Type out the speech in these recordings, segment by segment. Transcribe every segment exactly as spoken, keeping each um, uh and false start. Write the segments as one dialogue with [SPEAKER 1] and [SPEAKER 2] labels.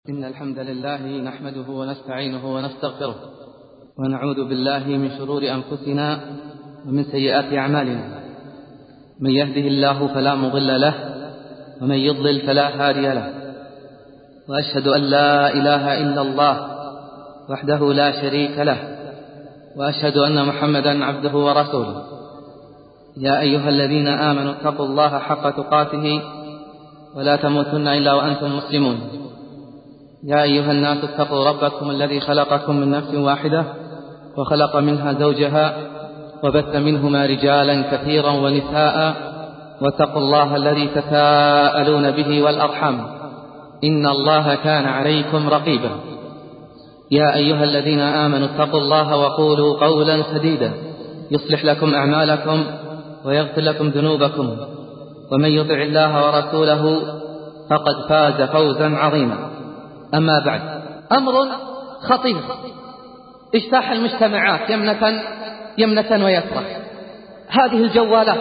[SPEAKER 1] إن الحمد لله نحمده ونستعينه ونستغفره ونعوذ بالله من شرور أنفسنا ومن سيئات أعمالنا. من يهده الله فلا مضل له ومن يضلل فلا هادي له، وأشهد أن لا إله إلا الله وحده لا شريك له، وأشهد أن محمدا عبده ورسوله. يا أيها الذين آمنوا اتقوا الله حق تقاته ولا تموتن إلا وأنتم مسلمون. يا أيها الناس اتقوا ربكم الذي خلقكم من نفس واحدة وخلق منها زوجها وبث منهما رجالا كثيرا ونساء، واتقوا الله الذي تساءلون به والأرحام إن الله كان عليكم رقيبا. يا أيها الذين آمنوا اتقوا الله وقولوا قولا سديدا يصلح لكم أعمالكم ويغفر لكم ذنوبكم، ومن يطع الله ورسوله فقد فاز فوزا عظيما. أما بعد، أمر خطير اجتاح المجتمعات يمنة يمنة ويسرة. هذه الجوالات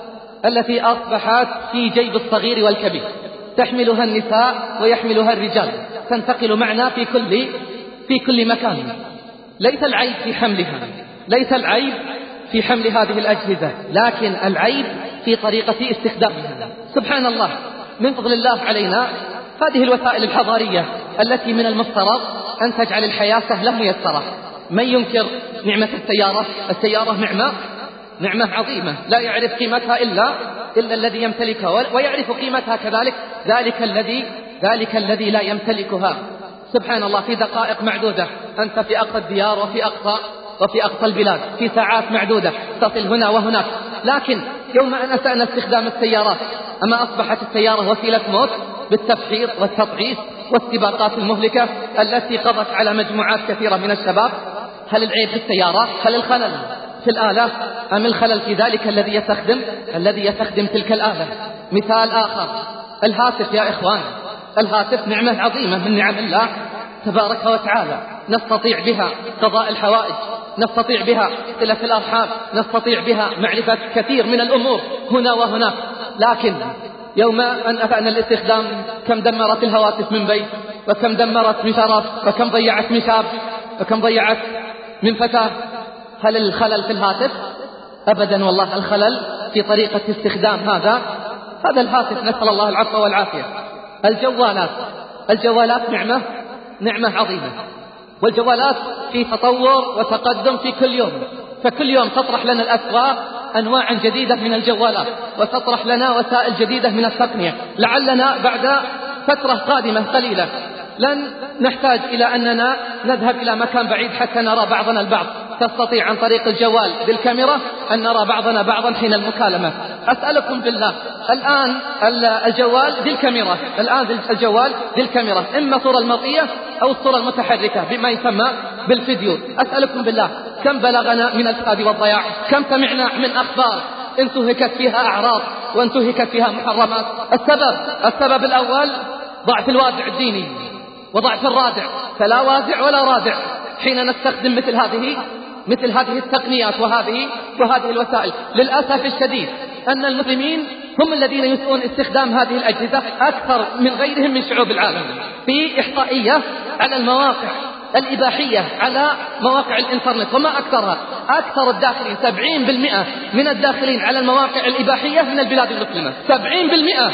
[SPEAKER 1] التي أصبحت في جيب الصغير والكبير، تحملها النساء ويحملها الرجال، تنتقل معنا في كل في كل مكان. ليس العيب في حملها، ليس العيب في حمل هذه الأجهزة، لكن العيب في طريقة استخدامها. سبحان الله، من فضل الله علينا هذه الوسائل الحضارية التي من المفترض أن تجعل الحياة سهلة ميسرة. من ينكر نعمة السيارة؟ السيارة نعمة نعمة عظيمة لا يعرف قيمتها إلا إلا الذي يمتلكها، ويعرف قيمتها كذلك ذلك الذي ذلك الذي لا يمتلكها. سبحان الله، في دقائق معدودة أنت في أقصى الديار وفي أقصى وفي أقصى البلاد، في ساعات معدودة تصل هنا وهناك. لكن يوم أن أسأنا استخدام السيارات، أما أصبحت السيارة وسيلة موت بالتفحيط والتطعيس والسباقات المهلكة التي قضت على مجموعات كثيرة من الشباب. هل العيب في السيارة؟ هل الخلل في الآلة؟ أم الخلل في ذلك الذي يستخدم الذي يستخدم تلك الآلة؟ مثال آخر، الهاتف يا إخوان. الهاتف نعمة عظيمة من نعم الله تبارك وتعالى، نستطيع بها قضاء الحوائج، نستطيع بها صلة الأرحام، نستطيع بها معرفة كثير من الأمور هنا وهناك. لكن يوم أن أفعنا الاستخدام، كم دمرت الهواتف من بيت، وكم دمرت من شرف، وكم ضيعت من شاب، وكم ضيعت من فتاة. هل الخلل في الهاتف؟ أبدا والله، الخلل في طريقة استخدام هذا هذا الهاتف، نسأل الله العفو والعافية. الجوالات الجوالات نعمة نعمة عظيمة، والجوالات في تطور وتقدم في كل يوم، فكل يوم تطرح لنا الأسواق أنواع جديدة من الجوالات، وتطرح لنا وسائل جديدة من التقنية. لعلنا بعد فترة قادمة قليلة لن نحتاج إلى أننا نذهب إلى مكان بعيد حتى نرى بعضنا البعض. تستطيع عن طريق الجوال بالكاميرا أن نرى بعضنا بعضا حين المكالمة. أسألكم بالله، الآن الجوال ذي الكاميرا الآن الجوال ذي الكاميرا إما صورة المرئية أو الصورة المتحركة بما يسمى بالفيديو. أسألكم بالله، كم بلغنا من الفساد والضياع، كم سمعنا من أخبار انتهكت فيها أعراض وانتهكت فيها محرمات. السبب السبب الأول ضعف الوازع الديني وضعف الرادع، فلا وازع ولا رادع حين نستخدم مثل هذه مثل هذه التقنيات وهذه وهذه الوسائل. للأسف الشديد أن المسلمين هم الذين يسؤون استخدام هذه الأجهزة أكثر من غيرهم من شعوب العالم. في إحصائية على المواقع الإباحية على مواقع الإنترنت، وما أكثرها، أكثر الداخلين سبعين بالمئة من الداخلين على المواقع الإباحية من البلاد المسلمة. سبعين بالمئة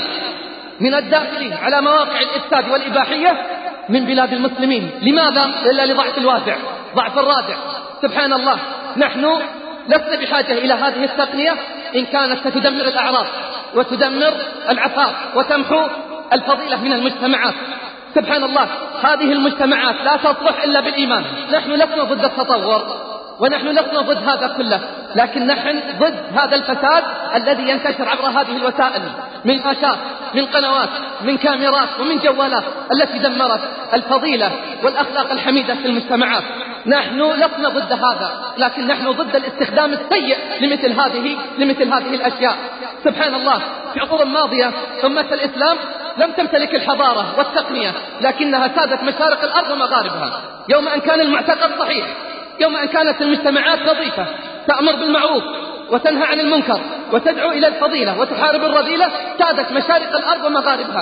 [SPEAKER 1] من الداخلين على مواقع الإفساد والإباحية من بلاد المسلمين. لماذا؟ إلا لضعف الوازع، ضعف الرادع. سبحان الله، نحن لسنا بحاجة إلى هذه التقنية إن كانت ستدمر الأعراض وتدمر العفاف وتمحو الفضيلة من المجتمعات. سبحان الله، هذه المجتمعات لا تصلح إلا بالإيمان. نحن لسنا ضد التطور، ونحن لسنا ضد هذا كله، لكن نحن ضد هذا الفساد الذي ينتشر عبر هذه الوسائل من شاشات، من قنوات، من كاميرات، ومن جوالات التي دمرت الفضيلة والأخلاق الحميدة في المجتمعات. نحن لسنا ضد هذا، لكن نحن ضد الاستخدام السيء لمثل هذه لمثل هذه الأشياء. سبحان الله، في عصور ماضية أمة الإسلام لم تمتلك الحضارة والتقنية، لكنها سادت مشارق الأرض ومغاربها. يوم أن كان المعتقد صحيح، يوم أن كانت المجتمعات نظيفة تأمر بالمعروف وتنهى عن المنكر وتدعو إلى الفضيلة وتحارب الرذيلة، سادت مشارق الأرض ومغاربها.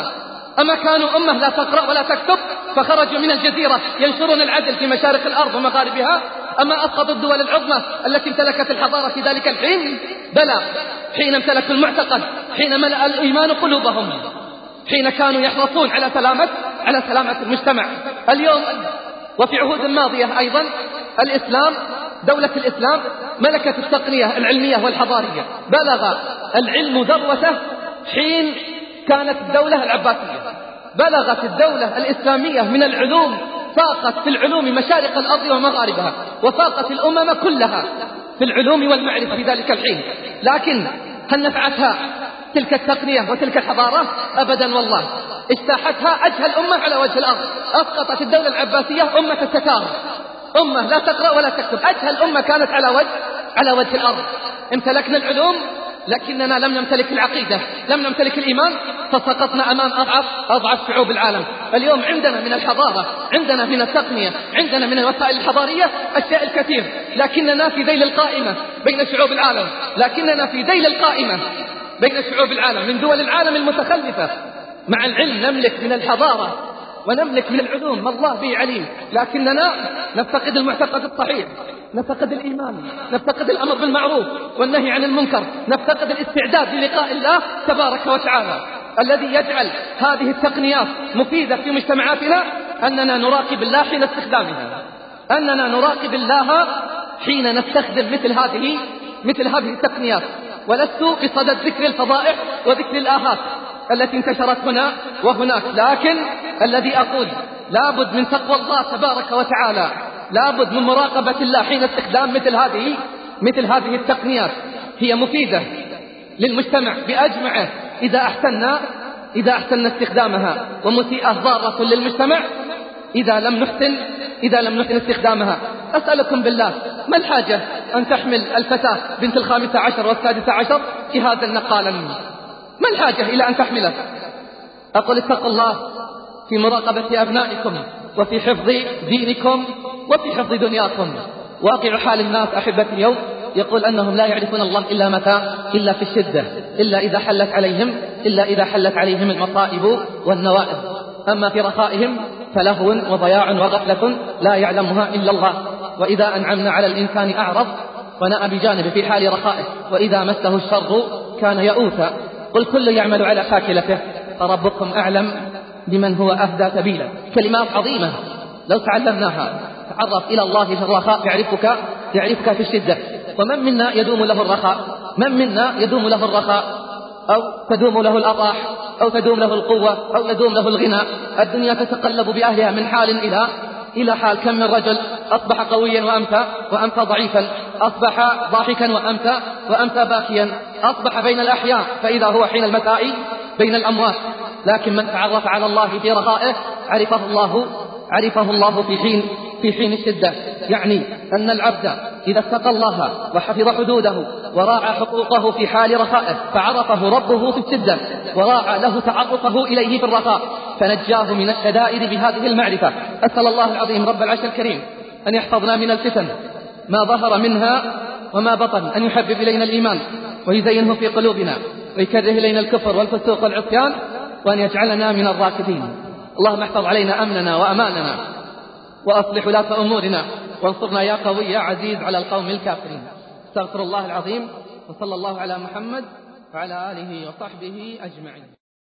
[SPEAKER 1] أما كانوا أمة لا تقرأ ولا تكتب فخرجوا من الجزيرة ينشرون العدل في مشارق الأرض ومغاربها؟ أما أسقطوا الدول العظمى التي امتلكت الحضارة في ذلك الحين؟ بلى، حين امتلكوا المعتقد، حين ملأ الإيمان قلوبهم، حين كانوا يحرصون على سلامة على سلامة المجتمع. اليوم وفي عهود ماضية أيضا الإسلام، دولة الإسلام ملكت التقنية العلمية والحضارية، بلغ العلم ذروته حين كانت الدولة العباسية، بلغت الدولة الإسلامية من العلوم، فاقت في العلوم مشارق الأرض ومغاربها، وفاقت الأمم كلها في العلوم والمعرفة في ذلك الحين. لكن هل نفعتها تلك التقنية وتلك الحضارة؟ أبدا والله، اجتاحتها أجهل أمة على وجه الأرض. أسقطت الدولة العباسية أمة التتار، أمة لا تقرأ ولا تكتب، أجهل أمة كانت على وجه على وجه الأرض. امتلكنا العلوم لكننا لم نمتلك العقيدة، لم نمتلك الإيمان، فسقطنا أمام أضعف أضعف شعوب العالم. اليوم عندنا من الحضارة، عندنا من التقنية، عندنا من الوسائل الحضارية أشياء الكثير، لكننا في ذيل القائمة بين شعوب العالم، لكننا في ذيل القائمة بين شعوب العالم من دول العالم المتخلفة. مع العلم نملك من الحضارة ونملك من العلوم ما الله به عليم، لكننا نفتقد المعتقد الصحيح، نفتقد الإيمان، نفتقد الأمر بالمعروف والنهي عن المنكر، نفتقد الاستعداد للقاء الله تبارك وتعالى. الذي يجعل هذه التقنيات مفيدة في مجتمعاتنا أننا نراقب الله حين استخدامها، أننا نراقب الله حين نستخدم مثل هذه مثل هذه التقنيات. ولست بصدد ذكر الفضائح وذكر الآهات التي انتشرت هنا وهناك، لكن الذي أقول لابد من تقوى الله تبارك وتعالى، لابد من مراقبة الله حين استخدام مثل هذه مثل هذه التقنيات. هي مفيدة للمجتمع بأجمعه إذا أحسننا إذا أحسننا استخدامها، ومسيئة ضارة للمجتمع إذا لم نحسن إذا لم نحسن استخدامها. أسألكم بالله، ما الحاجة أن تحمل الفتاة بنت الخامسة عشر والسادسة عشر جهازا نقالا؟ ما الحاجة إلى أن تحمله؟ أقول اتقوا الله في مراقبة أبنائكم وفي حفظ دينكم وفي حفظ دنياكم. واقع حال الناس أحبتي اليوم يقول أنهم لا يعرفون الله إلا متى؟ إلا في الشدة، إلا إذا حلت عليهم إلا إذا حلت عليهم المصائب والنوائب. أما في رخائهم فلهو وضياع وغفلة لا يعلمها إلا الله. وإذا أنعمنا على الإنسان أعرض ونأى بجانب في حال رخائه، وإذا مسه الشر كان يئوسا. قل كل يعمل على شاكلته فربكم أعلم بمن هو أهدى سبيلا. كلمات عظيمة لو تعلمناها. تعرف إلى الله في الرخاء يعرفك يعرفك في الشدة. ومن منا يدوم له الرخاء؟ من منا يدوم له الرخاء أو تدوم له الأطاح أو تدوم له القوة أو يدوم له الغنى؟ الدنيا تتقلب بأهلها من حال إلى إلى حال. كم من رجل أصبح قويا وأمسى وأمسى ضعيفا، أصبح ضاحكا وأمسى وأمسى باكيا، أصبح بين الأحياء فإذا هو حين المساء بين الأموات. لكن من تعرف على الله في رخائه عرفه الله عرفه الله في حين في حين الشدة. يعني أن العبد إذا اتقى الله وحفظ حدوده وراعى حقوقه في حال رخائه فعرفه ربه في الشدة، وراعى له تعرفه إليه في الرخاء فنجاه من الشدائد بهذه المعرفة. أسأل الله العظيم رب العرش الكريم أن يحفظنا من الفتن ما ظهر منها وما بطن، أن يحبب إلينا الإيمان ويزينه في قلوبنا ويكره إلينا الكفر والفسوق والعصيان، وأن يجعلنا من الراشدين. اللهم احفظ علينا أمننا وأماننا وأصلح ولاة أمورنا وانصرنا يا قوي يا عزيز على القوم الكافرين. استغفر الله العظيم، وصلى الله على محمد وعلى آله وصحبه أجمعين.